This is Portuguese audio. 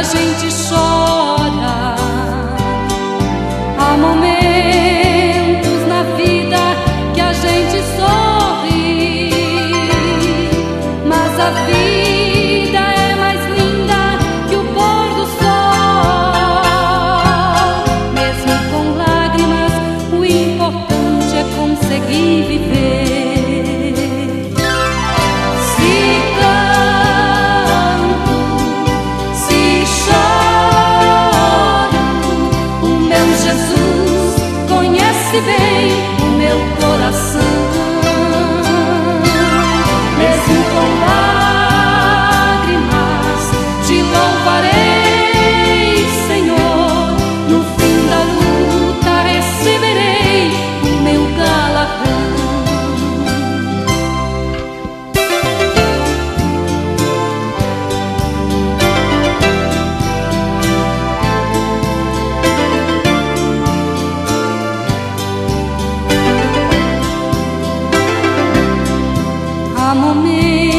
gente chora. Há momentos na vida que a gente sorri, mas a vida é mais linda que o pôr do sol. Mesmo com lágrimas, o importante é conseguir viver. Bem o meu coração, mesmo com lágrimas, te louvarei, Senhor. No fim da luta receberei o meu galardão. Há momentos